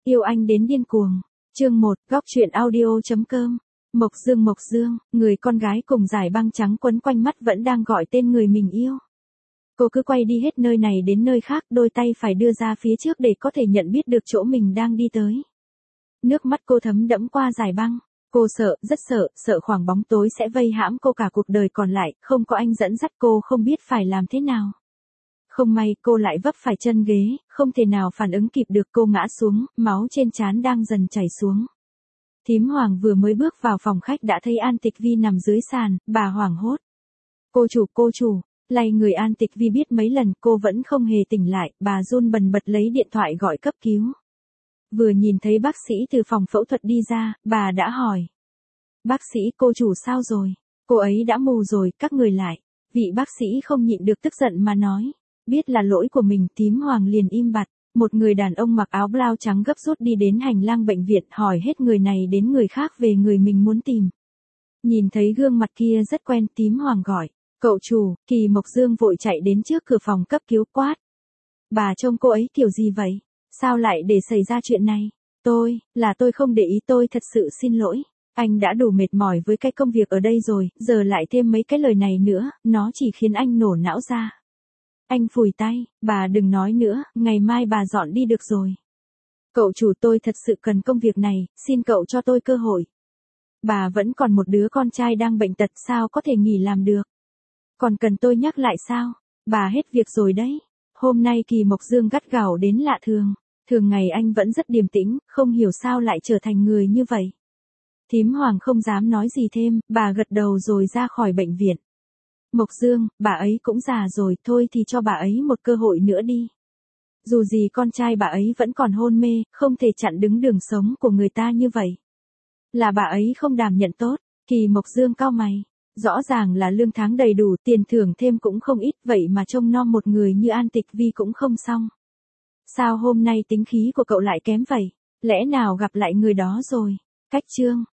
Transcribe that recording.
Yêu anh đến điên cuồng. Chương 1, góc truyện audio.com. Mộc Dương, người con gái cùng dải băng trắng quấn quanh mắt vẫn đang gọi tên người mình yêu. Cô cứ quay đi hết nơi này đến nơi khác, đôi tay phải đưa ra phía trước để có thể nhận biết được chỗ mình đang đi tới. Nước mắt cô thấm đẫm qua dải băng. Cô sợ, rất sợ khoảng bóng tối sẽ vây hãm cô cả cuộc đời còn lại, không có anh dẫn dắt cô không biết phải làm thế nào. Không may cô lại vấp phải chân ghế, không thể nào phản ứng kịp được, cô ngã xuống, máu trên trán đang dần chảy xuống. Thím Hoàng vừa mới bước vào phòng khách đã thấy An Tịch Vi nằm dưới sàn, bà hoảng hốt. Cô chủ, lay người An Tịch Vi biết mấy lần cô vẫn không hề tỉnh lại, bà run bần bật lấy điện thoại gọi cấp cứu. Vừa nhìn thấy bác sĩ từ phòng phẫu thuật đi ra, bà đã hỏi. Bác sĩ, cô chủ sao rồi? Cô ấy đã mù rồi, các người lại. Vị bác sĩ không nhịn được tức giận mà nói. Biết là lỗi của mình, thím Hoàng liền im bặt. Một người đàn ông mặc áo blau trắng gấp rút đi đến hành lang bệnh viện, hỏi hết người này đến người khác về người mình muốn tìm. Nhìn thấy gương mặt kia rất quen, thím Hoàng gọi. Cậu chủ. Kỳ Mộc Dương vội chạy đến trước cửa phòng cấp cứu quát. Bà trông cô ấy kiểu gì vậy? Sao lại để xảy ra chuyện này? Tôi không để ý, tôi thật sự xin lỗi. Anh đã đủ mệt mỏi với cái công việc ở đây rồi, giờ lại thêm mấy cái lời này nữa, nó chỉ khiến anh nổ não ra. Anh phủi tay, bà đừng nói nữa, ngày mai bà dọn đi được rồi. Cậu chủ, tôi thật sự cần công việc này, xin cậu cho tôi cơ hội. Bà vẫn còn một đứa con trai đang bệnh tật, sao có thể nghỉ làm được? Còn cần tôi nhắc lại sao? Bà hết việc rồi đấy. Hôm nay Kỳ Mộc Dương gắt gỏng đến lạ thường. Thường ngày anh vẫn rất điềm tĩnh, không hiểu sao lại trở thành người như vậy. Thím Hoàng không dám nói gì thêm, bà gật đầu rồi ra khỏi bệnh viện. Mộc Dương, bà ấy cũng già rồi, thôi thì cho bà ấy một cơ hội nữa đi. Dù gì con trai bà ấy vẫn còn hôn mê, không thể chặn đứng đường sống của người ta như vậy. Là bà ấy không đảm nhận tốt. Kỳ Mộc Dương cau mày. Rõ ràng là lương tháng đầy đủ, tiền thưởng thêm cũng không ít, vậy mà trông nom một người như An Tịch Vi cũng không xong. Sao hôm nay tính khí của cậu lại kém vậy? Lẽ nào gặp lại người đó rồi? Cách chương.